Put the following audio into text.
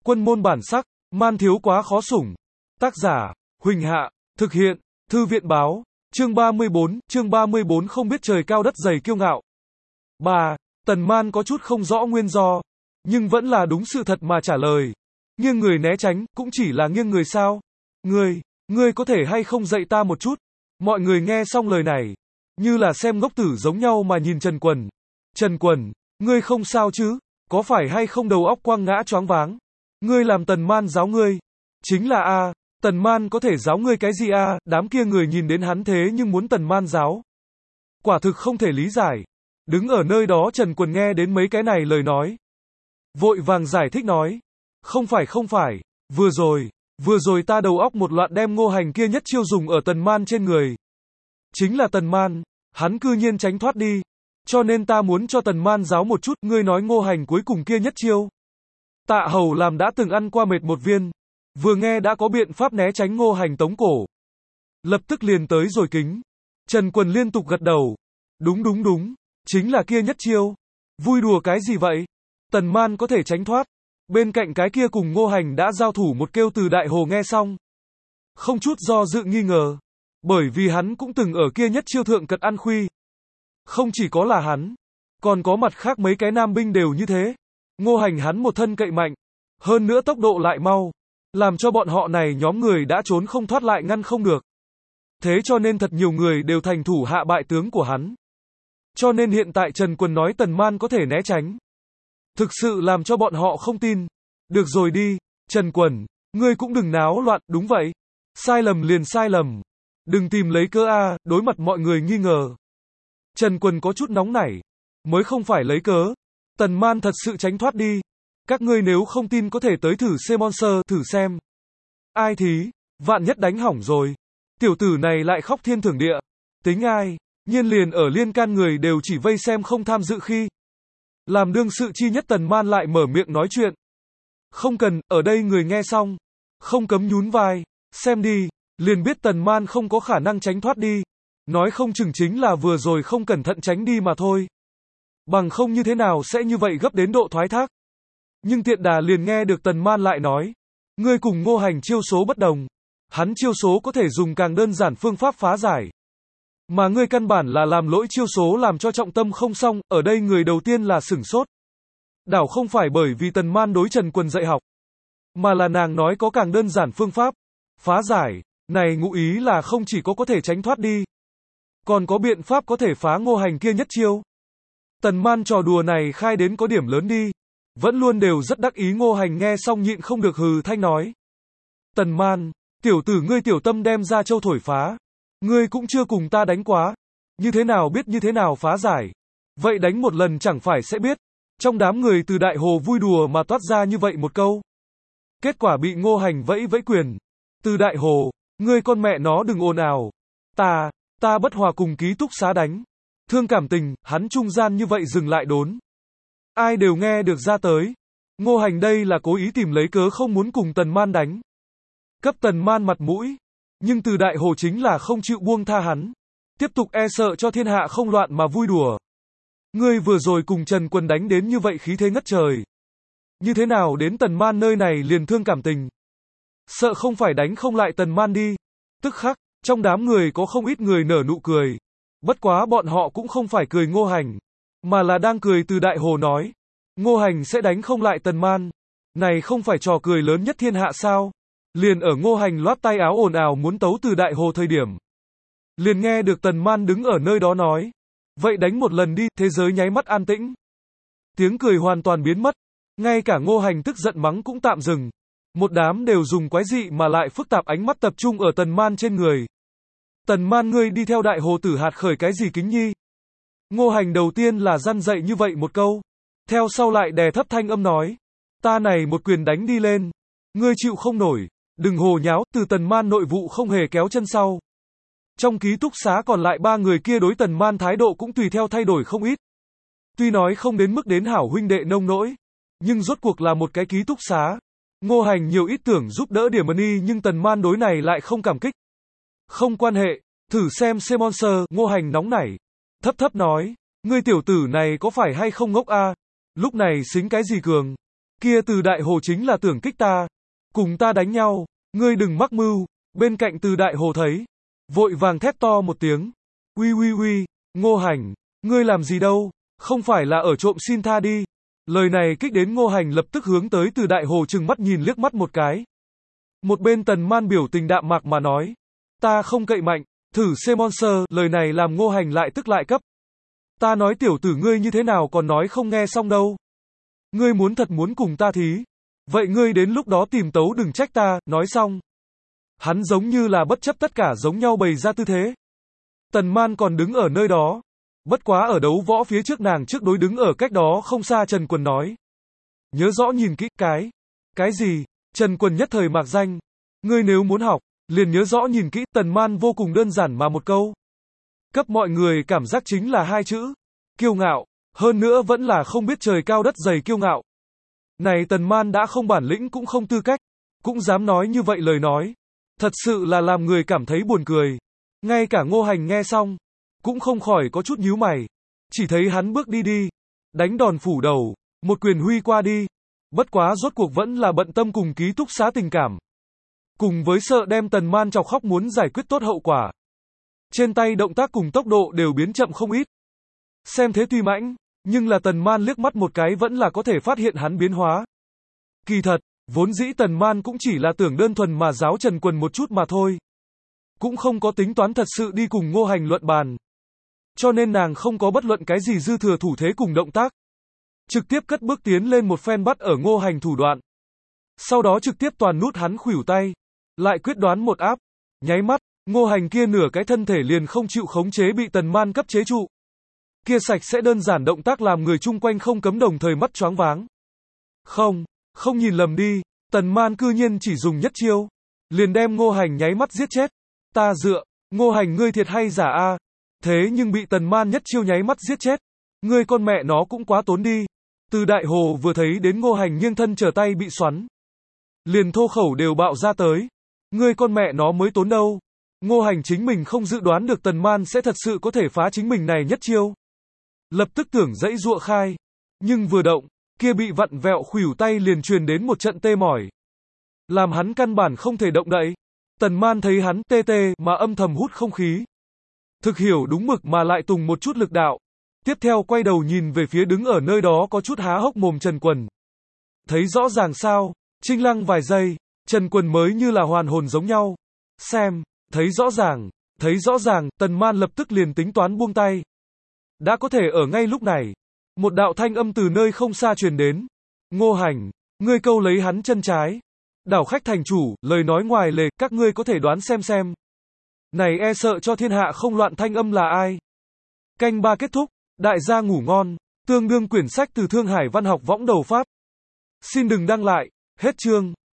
Quân môn bản sắc, man thiếu quá khó sủng. Tác giả, Huỳnh Hạ, thực hiện, Thư viện báo, chương 34 không biết trời cao đất dày kiêu ngạo. 3. Tần Man có chút không rõ nguyên do, nhưng vẫn là đúng sự thật mà trả lời. Nghiêng người né tránh, cũng chỉ là nghiêng người sao? Ngươi có thể hay không dạy ta một chút? Mọi người nghe xong lời này, như là xem ngốc tử giống nhau mà nhìn Trần Quần. Trần Quần, ngươi không sao chứ? Có phải hay không đầu óc quăng ngã choáng váng? Ngươi làm Tần Man giáo ngươi? Chính là a, Tần Man có thể giáo ngươi cái gì a? Đám kia người nhìn đến hắn thế nhưng muốn Tần Man giáo. Quả thực không thể lý giải. Đứng ở nơi đó Trần Quần nghe đến mấy cái này lời nói, vội vàng giải thích nói, không phải, vừa rồi ta đầu óc một loạt đem Ngô Hành kia nhất chiêu dùng ở Tần Man trên người. Chính là Tần Man, hắn cư nhiên tránh thoát đi, cho nên ta muốn cho Tần Man giáo một chút. Ngươi nói Ngô Hành cuối cùng kia nhất chiêu, Tạ Hầu làm đã từng ăn qua mệt một viên, vừa nghe đã có biện pháp né tránh Ngô Hành tống cổ, lập tức liền tới rồi kính. Trần Quần liên tục gật đầu, đúng, chính là kia nhất chiêu. Vui đùa cái gì vậy? Tần Man có thể tránh thoát. Bên cạnh cái kia cùng Ngô Hành đã giao thủ một kêu Từ Đại Hồ nghe xong, không chút do dự nghi ngờ, bởi vì hắn cũng từng ở kia nhất chiêu thượng cật ăn khuy. Không chỉ có là hắn, còn có mặt khác mấy cái nam binh đều như thế. Ngô Hành hắn một thân cậy mạnh, hơn nữa tốc độ lại mau, làm cho bọn họ này nhóm người đã trốn không thoát lại ngăn không được. Thế cho nên thật nhiều người đều thành thủ hạ bại tướng của hắn. Cho nên hiện tại Trần Quần nói Tần Man có thể né tránh, thực sự làm cho bọn họ không tin. Được rồi đi, Trần Quần, ngươi cũng đừng náo loạn, đúng vậy. Sai lầm liền sai lầm. Đừng tìm lấy cớ a, đối mặt mọi người nghi ngờ. Trần Quần có chút nóng nảy, mới không phải lấy cớ. Tần Man thật sự tránh thoát đi. Các ngươi nếu không tin có thể tới thử C-Monster, thử xem. Ai thí, vạn nhất đánh hỏng rồi. Tiểu tử này lại khóc thiên thưởng địa. Tính ai, nhiên liền ở liên can người đều chỉ vây xem không tham dự khi. Làm đương sự chi nhất Tần Man lại mở miệng nói chuyện. Không cần, ở đây người nghe xong, không cấm nhún vai, xem đi, liền biết Tần Man không có khả năng tránh thoát đi. Nói không chừng chính là vừa rồi không cẩn thận tránh đi mà thôi. Bằng không như thế nào sẽ như vậy gấp đến độ thoái thác. Nhưng tiện đà liền nghe được Tần Man lại nói, ngươi cùng Ngô Hành chiêu số bất đồng. Hắn chiêu số có thể dùng càng đơn giản phương pháp phá giải, mà ngươi căn bản là làm lỗi chiêu số làm cho trọng tâm không xong. Ở đây người đầu tiên là sửng sốt. Đảo không phải bởi vì Tần Man đối Trần Quần dạy học, mà là nàng nói có càng đơn giản phương pháp phá giải, này ngụ ý là không chỉ có thể tránh thoát đi, còn có biện pháp có thể phá Ngô Hành kia nhất chiêu. Tần Man trò đùa này khai đến có điểm lớn đi. Vẫn luôn đều rất đắc ý. Ngô Hành nghe xong nhịn không được hừ thanh nói, Tần Man, tiểu tử ngươi tiểu tâm đem ra châu thổi phá. Ngươi cũng chưa cùng ta đánh quá, như thế nào biết như thế nào phá giải? Vậy đánh một lần chẳng phải sẽ biết. Trong đám người Từ Đại Hồ vui đùa mà toát ra như vậy một câu. Kết quả bị Ngô Hành vẫy quyền. Từ Đại Hồ, ngươi con mẹ nó đừng ồn ào. Ta bất hòa cùng ký túc xá đánh. Thương cảm tình, hắn trung gian như vậy dừng lại đốn. Ai đều nghe được ra tới. Ngô Hành đây là cố ý tìm lấy cớ không muốn cùng Tần Man đánh. Cấp Tần Man mặt mũi. Nhưng Từ Đại Hồ chính là không chịu buông tha hắn. Tiếp tục e sợ cho thiên hạ không loạn mà vui đùa. Ngươi vừa rồi cùng Trần Quần đánh đến như vậy khí thế ngất trời. Như thế nào đến Tần Man nơi này liền thương cảm tình. Sợ không phải đánh không lại Tần Man đi. Tức khắc, trong đám người có không ít người nở nụ cười. Bất quá bọn họ cũng không phải cười Ngô Hành, mà là đang cười Từ Đại Hồ nói, Ngô Hành sẽ đánh không lại Tần Man. Này không phải trò cười lớn nhất thiên hạ sao? Liền ở Ngô Hành loát tay áo ồn ào muốn tấu Từ Đại Hồ thời điểm, liền nghe được Tần Man đứng ở nơi đó nói, vậy đánh một lần đi. Thế giới nháy mắt an tĩnh. Tiếng cười hoàn toàn biến mất. Ngay cả Ngô Hành tức giận mắng cũng tạm dừng. Một đám đều dùng quái dị mà lại phức tạp ánh mắt tập trung ở Tần Man trên người. Tần Man ngươi đi theo Đại Hồ tử hạt khởi cái gì kính nhi? Ngô Hành đầu tiên là răn dạy như vậy một câu. Theo sau lại đè thấp thanh âm nói, ta này một quyền đánh đi lên, ngươi chịu không nổi. Đừng hồ nháo. Từ Tần Man nội vụ không hề kéo chân sau. Trong ký túc xá còn lại 3 người kia đối Tần Man thái độ cũng tùy theo thay đổi không ít. Tuy nói không đến mức đến hảo huynh đệ nông nỗi, nhưng rốt cuộc là một cái ký túc xá. Ngô Hành nhiều ít tưởng giúp đỡ điểm ân, nhưng Tần Man đối này lại không cảm kích. Không quan hệ, thử xem C-Monster. Ngô Hành nóng nảy, thấp nói, ngươi tiểu tử này có phải hay không ngốc a? Lúc này xính cái gì cường? Kia Từ Đại Hồ chính là tưởng kích ta. Cùng ta đánh nhau, ngươi đừng mắc mưu. Bên cạnh Từ Đại Hồ thấy. Vội vàng thét to một tiếng. Uy uy uy, Ngô Hành, ngươi làm gì đâu, không phải là ở trộm xin tha đi. Lời này kích đến Ngô Hành lập tức hướng tới Từ Đại Hồ trừng mắt nhìn liếc mắt một cái. Một bên Tần Man biểu tình đạm mạc mà nói. Ta không cậy mạnh, thử xem monster, lời này làm Ngô Hành lại tức lại cấp. Ta nói tiểu tử ngươi như thế nào còn nói không nghe xong đâu. Ngươi muốn thật muốn cùng ta thí. Vậy ngươi đến lúc đó tìm tấu đừng trách ta, nói xong. Hắn giống như là bất chấp tất cả giống nhau bày ra tư thế. Tần Man còn đứng ở nơi đó. Bất quá ở đấu võ phía trước nàng trước đối đứng ở cách đó không xa Trần Quần nói. Nhớ rõ nhìn kỹ, cái gì? Trần Quần nhất thời mạc danh. Ngươi nếu muốn học, liền nhớ rõ nhìn kỹ. Tần Man vô cùng đơn giản mà một câu. Cấp mọi người cảm giác chính là hai chữ. Kiêu ngạo. Hơn nữa vẫn là không biết trời cao đất dày kiêu ngạo. Này Tần Man đã không bản lĩnh cũng không tư cách. Cũng dám nói như vậy lời nói. Thật sự là làm người cảm thấy buồn cười. Ngay cả Ngô Hành nghe xong. Cũng không khỏi có chút nhíu mày. Chỉ thấy hắn bước đi. Đánh đòn phủ đầu. Một quyền huy qua đi. Bất quá rốt cuộc vẫn là bận tâm cùng ký túc xá tình cảm. Cùng với sợ đem Tần Man chọc khóc muốn giải quyết tốt hậu quả. Trên tay động tác cùng tốc độ đều biến chậm không ít. Xem thế tuy mãnh, nhưng là Tần Man liếc mắt một cái vẫn là có thể phát hiện hắn biến hóa. Kỳ thật, vốn dĩ Tần Man cũng chỉ là tưởng đơn thuần mà giáo Trần Quần một chút mà thôi. Cũng không có tính toán thật sự đi cùng Ngô Hành luận bàn. Cho nên nàng không có bất luận cái gì dư thừa thủ thế cùng động tác. Trực tiếp cất bước tiến lên một phen bắt ở Ngô Hành thủ đoạn. Sau đó trực tiếp toàn nút hắn khuỷu tay. Lại quyết đoán một áp. Nháy mắt, Ngô Hành kia nửa cái thân thể liền không chịu khống chế bị Tần Man cấp chế trụ. Kia sạch sẽ đơn giản động tác làm người chung quanh không cấm đồng thời mắt choáng váng. Không nhìn lầm đi, Tần Man cư nhiên chỉ dùng nhất chiêu. Liền đem Ngô Hành nháy mắt giết chết. Ta dựa, Ngô Hành ngươi thiệt hay giả a? Thế nhưng bị Tần Man nhất chiêu nháy mắt giết chết. Ngươi con mẹ nó cũng quá tốn đi. Từ Đại Hồ vừa thấy đến Ngô Hành nghiêng thân trở tay bị xoắn. Liền thô khẩu đều bạo ra tới. Ngươi con mẹ nó mới tốn đâu. Ngô Hành chính mình không dự đoán được Tần Man sẽ thật sự có thể phá chính mình này nhất chiêu. Lập tức tưởng dãy dụa khai. Nhưng vừa động, kia bị vặn vẹo khuỷu tay liền truyền đến một trận tê mỏi. Làm hắn căn bản không thể động đậy. Tần Man thấy hắn tê tê mà âm thầm hút không khí. Thực hiểu đúng mực mà lại tùng một chút lực đạo. Tiếp theo quay đầu nhìn về phía đứng ở nơi đó có chút há hốc mồm Trần Quần. Thấy rõ ràng sao, trinh lăng vài giây, Trần Quần mới như là hoàn hồn giống nhau. Xem, thấy rõ ràng, Tần Man lập tức liền tính toán buông tay. Đã có thể ở ngay lúc này, một đạo thanh âm từ nơi không xa truyền đến. Ngô Hành, ngươi câu lấy hắn chân trái. Đảo khách thành chủ, lời nói ngoài lề, các ngươi có thể đoán xem. Này e sợ cho thiên hạ không loạn thanh âm là ai. Canh 3 kết thúc, đại gia ngủ ngon, tương đương quyển sách từ Thương Hải Văn học võng đầu phát. Xin đừng đăng lại, hết chương.